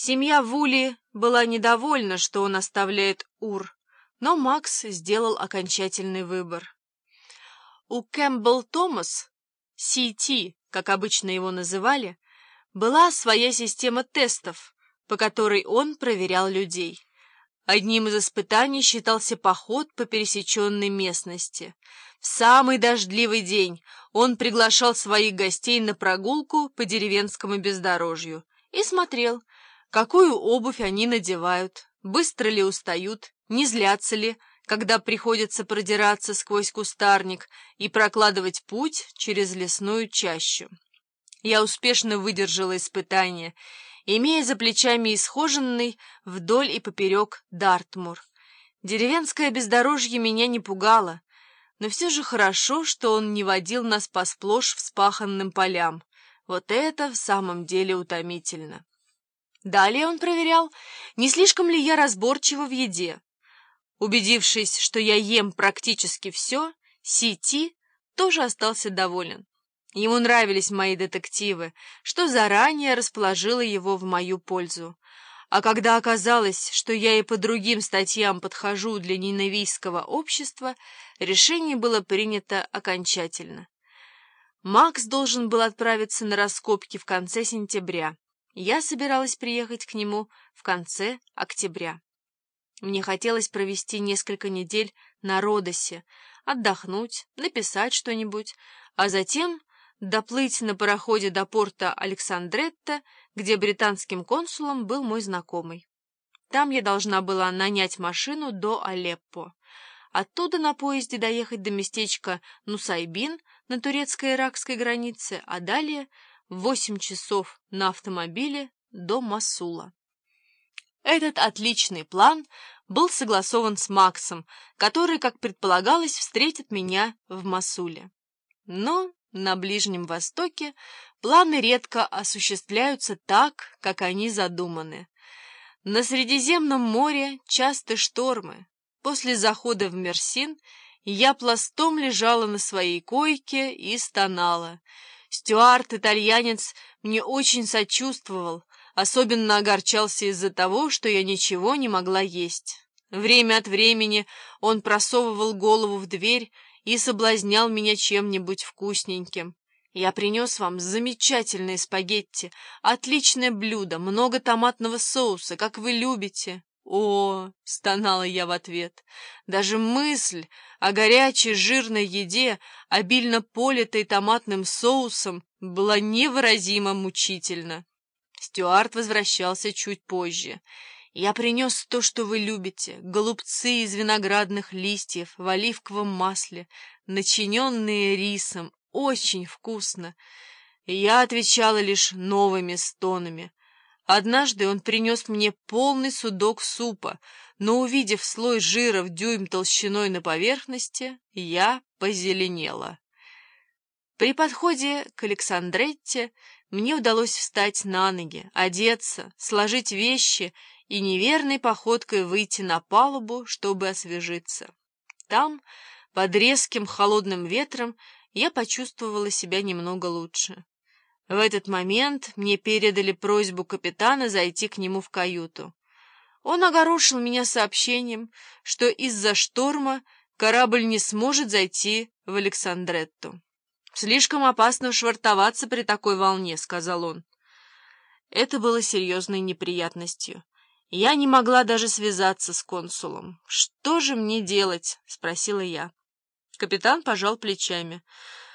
Семья Вули была недовольна, что он оставляет Ур, но Макс сделал окончательный выбор. У Кэмпбелл Томас, CT, как обычно его называли, была своя система тестов, по которой он проверял людей. Одним из испытаний считался поход по пересеченной местности. В самый дождливый день он приглашал своих гостей на прогулку по деревенскому бездорожью и смотрел, какую обувь они надевают, быстро ли устают, не злятся ли, когда приходится продираться сквозь кустарник и прокладывать путь через лесную чащу. Я успешно выдержала испытание, имея за плечами исхоженный вдоль и поперек Дартмур. Деревенское бездорожье меня не пугало, но все же хорошо, что он не водил нас по сплошь вспаханным полям. Вот это в самом деле утомительно. Далее он проверял, не слишком ли я разборчива в еде. Убедившись, что я ем практически все, Сити тоже остался доволен. Ему нравились мои детективы, что заранее расположило его в мою пользу. А когда оказалось, что я и по другим статьям подхожу для ненавистского общества, решение было принято окончательно. Макс должен был отправиться на раскопки в конце сентября. Я собиралась приехать к нему в конце октября. Мне хотелось провести несколько недель на Родосе, отдохнуть, написать что-нибудь, а затем доплыть на пароходе до порта Александретта, где британским консулом был мой знакомый. Там я должна была нанять машину до Алеппо. Оттуда на поезде доехать до местечка Нусайбин на турецко-иракской границе, а далее 8 часов на автомобиле до Мосула. Этот отличный план был согласован с Максом, который, как предполагалось, встретит меня в Мосуле. Но на Ближнем Востоке планы редко осуществляются так, как они задуманы. На Средиземном море часто штормы. После захода в Мерсин я пластом лежала на своей койке и стонала. Стюард-итальянец мне очень сочувствовал, особенно огорчался из-за того, что я ничего не могла есть. Время от времени он просовывал голову в дверь и соблазнял меня чем-нибудь вкусненьким. «Я принес вам замечательные спагетти, отличное блюдо, много томатного соуса, как вы любите». «О!» — стонала я в ответ. Даже мысль о горячей жирной еде, обильно политой томатным соусом, была невыразимо мучительна. Стюарт возвращался чуть позже. «Я принес то, что вы любите, голубцы из виноградных листьев в оливковом масле, начиненные рисом, очень вкусно». Я отвечала лишь новыми стонами. Однажды он принес мне полный судок супа, но, увидев слой жира в дюйм толщиной на поверхности, я позеленела. При подходе к Александретте мне удалось встать на ноги, одеться, сложить вещи и неверной походкой выйти на палубу, чтобы освежиться. Там, под резким холодным ветром, я почувствовала себя немного лучше. В этот момент мне передали просьбу капитана зайти к нему в каюту. Он огорошил меня сообщением, что из-за шторма корабль не сможет зайти в Александретту. «Слишком опасно швартоваться при такой волне», — сказал он. Это было серьезной неприятностью. Я не могла даже связаться с консулом. «Что же мне делать?» — спросила я. Капитан пожал плечами.